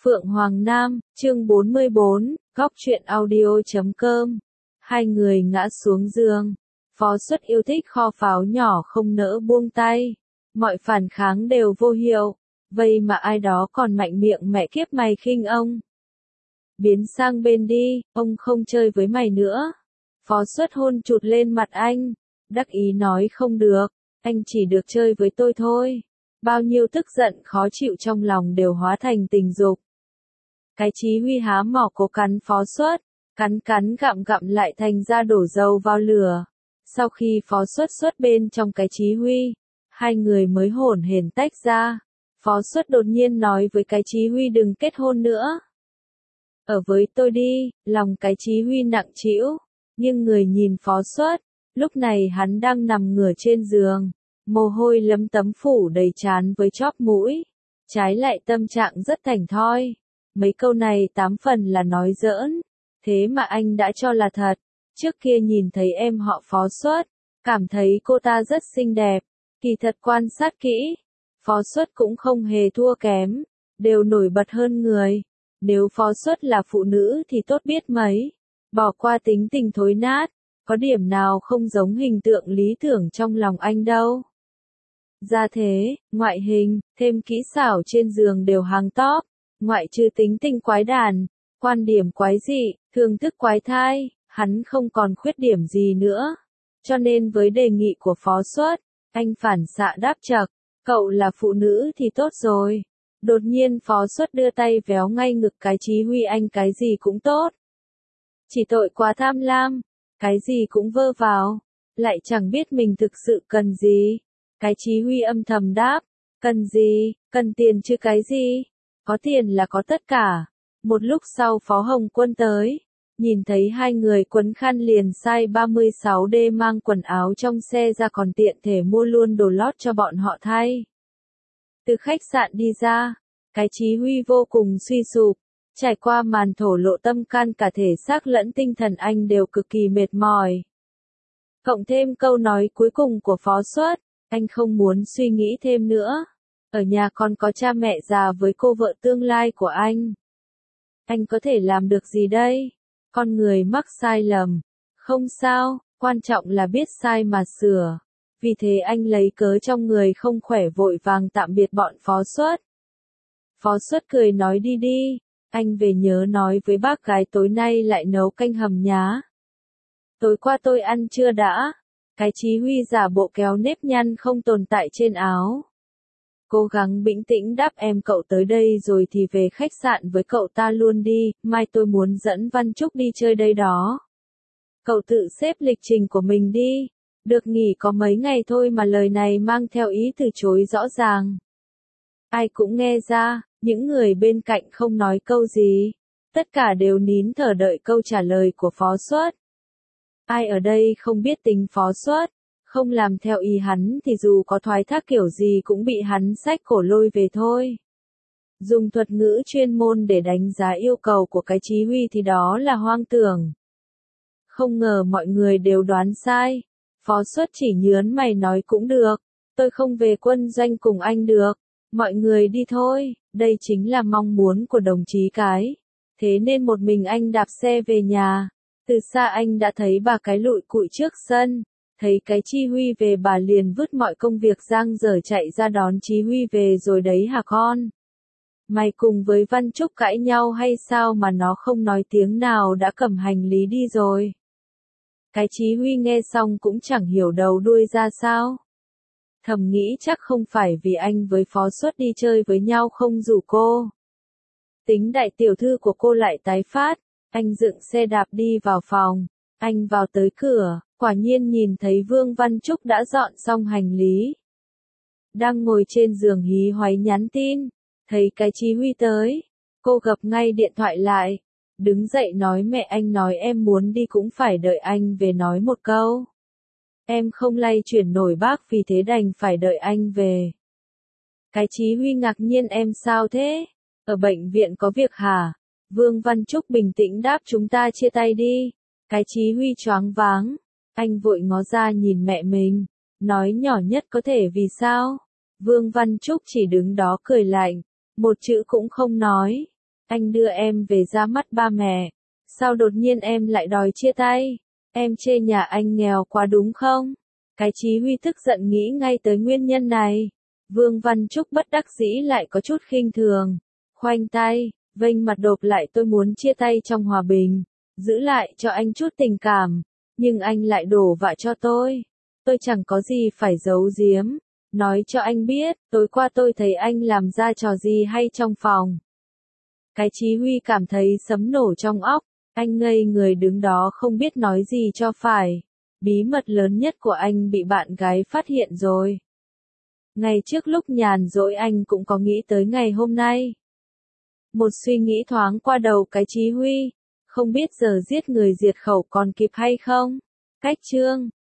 Phượng Hoàng Nam, chương 44, góc truyện audio.com. Hai người ngã xuống giường. Phó Xuất yêu thích kho pháo nhỏ không nỡ buông tay. Mọi phản kháng đều vô hiệu. Vậy mà ai đó còn mạnh miệng mẹ kiếp mày khinh ông. Biến sang bên đi, ông không chơi với mày nữa. Phó Xuất hôn chụt lên mặt anh. Đắc ý nói không được, anh chỉ được chơi với tôi thôi. Bao nhiêu tức giận khó chịu trong lòng đều hóa thành tình dục. Cái Chí Huy há mỏ cố cắn Phó Xuất, cắn gặm lại thành ra đổ dầu vào lửa. Sau khi Phó Xuất xuất bên trong cái Chí Huy, hai người mới hổn hển tách ra. Phó Xuất đột nhiên nói với cái Chí Huy đừng kết hôn nữa. Ở với tôi đi, lòng cái Chí Huy nặng trĩu, nhưng người nhìn Phó Xuất, lúc này hắn đang nằm ngửa trên giường, mồ hôi lấm tấm phủ đầy trán với chóp mũi, trái lại tâm trạng rất thảnh thoi. Mấy câu này 8 phần là nói giỡn, thế mà anh đã cho là thật. Trước kia nhìn thấy em họ Phó Xuất, cảm thấy cô ta rất xinh đẹp, kỳ thật quan sát kỹ, Phó Xuất cũng không hề thua kém, đều nổi bật hơn người. Nếu Phó Xuất là phụ nữ thì tốt biết mấy, bỏ qua tính tình thối nát, có điểm nào không giống hình tượng lý tưởng trong lòng anh đâu. Gia thế, ngoại hình, thêm kỹ xảo trên giường đều hàng top, ngoại trừ tính tình quái đản, quan điểm quái dị, thương thức quái thai, hắn không còn khuyết điểm gì nữa. Cho nên với đề nghị của Phó Xuất, anh phản xạ đáp chậc, cậu là phụ nữ thì tốt rồi. Đột nhiên Phó Xuất đưa tay véo ngay ngực cái Chí Huy, anh cái gì cũng tốt. Chỉ tội quá tham lam, cái gì cũng vơ vào, lại chẳng biết mình thực sự cần gì. Cái Chí Huy âm thầm đáp, cần gì, cần tiền chứ cái gì, có tiền là có tất cả. Một lúc sau Phó Hồng Quân tới, nhìn thấy hai người quấn khăn liền size 36D mang quần áo trong xe ra còn tiện thể mua luôn đồ lót cho bọn họ thay. Từ khách sạn đi ra, cái Chí Huy vô cùng suy sụp, trải qua màn thổ lộ tâm can cả thể xác lẫn tinh thần anh đều cực kỳ mệt mỏi. Cộng thêm câu nói cuối cùng của Phó Xuất, anh không muốn suy nghĩ thêm nữa. Ở nhà còn có cha mẹ già với cô vợ tương lai của anh. Anh có thể làm được gì đây? Con người mắc sai lầm. Không sao, quan trọng là biết sai mà sửa. Vì thế anh lấy cớ trong người không khỏe vội vàng tạm biệt bọn Phó Xuất. Phó Xuất cười nói đi đi, anh về nhớ nói với bác gái tối nay lại nấu canh hầm nhá. Tối qua tôi ăn chưa đã? Cái Chí Huy giả bộ kéo nếp nhăn không tồn tại trên áo. Cố gắng bình tĩnh đáp em cậu tới đây rồi thì về khách sạn với cậu ta luôn đi, mai tôi muốn dẫn Văn Trúc đi chơi đây đó. Cậu tự xếp lịch trình của mình đi, được nghỉ có mấy ngày thôi mà lời này mang theo ý từ chối rõ ràng. Ai cũng nghe ra, những người bên cạnh không nói câu gì, tất cả đều nín thở đợi câu trả lời của Phó Xuất. Ai ở đây không biết tính Phó Xuất, không làm theo ý hắn thì dù có thoái thác kiểu gì cũng bị hắn xách cổ lôi về thôi. Dùng thuật ngữ chuyên môn để đánh giá yêu cầu của cái Chí Huy thì đó là hoang tưởng. Không ngờ mọi người đều đoán sai. Phó Xuất chỉ nhớn mày nói cũng được, tôi không về quân doanh cùng anh được, mọi người đi thôi, đây chính là mong muốn của đồng chí cái. Thế nên một mình anh đạp xe về nhà. Từ xa anh đã thấy bà cái lụi cụi trước sân, thấy cái Chí Huy về bà liền vứt mọi công việc dang dở chạy ra đón Chí Huy về rồi đấy hả con? Mày cùng với Văn Trúc cãi nhau hay sao mà nó không nói tiếng nào đã cầm hành lý đi rồi? Cái Chí Huy nghe xong cũng chẳng hiểu đầu đuôi ra sao. Thầm nghĩ chắc không phải vì anh với Phó Xuất đi chơi với nhau không rủ cô. Tính đại tiểu thư của cô lại tái phát. Anh dựng xe đạp đi vào phòng, anh vào tới cửa, quả nhiên nhìn thấy Vương Văn Trúc đã dọn xong hành lý. Đang ngồi trên giường hí hoáy nhắn tin, thấy cái Chí Huy tới, cô gập ngay điện thoại lại, đứng dậy nói mẹ anh nói em muốn đi cũng phải đợi anh về nói một câu. Em không lay chuyển nổi bác vì thế đành phải đợi anh về. Cái Chí Huy ngạc nhiên em sao thế? Ở bệnh viện có việc hả? Vương Văn Trúc bình tĩnh đáp chúng ta chia tay đi. Cái Chí Huy choáng váng. Anh vội ngó ra nhìn mẹ mình. Nói nhỏ nhất có thể vì sao? Vương Văn Trúc chỉ đứng đó cười lạnh. Một chữ cũng không nói. Anh đưa em về ra mắt ba mẹ. Sao đột nhiên em lại đòi chia tay? Em chê nhà anh nghèo quá đúng không? Cái Chí Huy tức giận nghĩ ngay tới nguyên nhân này. Vương Văn Trúc bất đắc dĩ lại có chút khinh thường. Khoanh tay, vênh mặt đột lại tôi muốn chia tay trong hòa bình. Giữ lại cho anh chút tình cảm. Nhưng anh lại đổ vạ cho tôi. Tôi chẳng có gì phải giấu giếm. Nói cho anh biết, tối qua tôi thấy anh làm ra trò gì hay trong phòng. Cái Chí Huy cảm thấy sấm nổ trong óc. Anh ngây người đứng đó không biết nói gì cho phải. Bí mật lớn nhất của anh bị bạn gái phát hiện rồi. Ngày trước lúc nhàn rỗi anh cũng có nghĩ tới ngày hôm nay. Một suy nghĩ thoáng qua đầu cái Chí Huy. Không biết giờ giết người diệt khẩu còn kịp hay không? Cách chương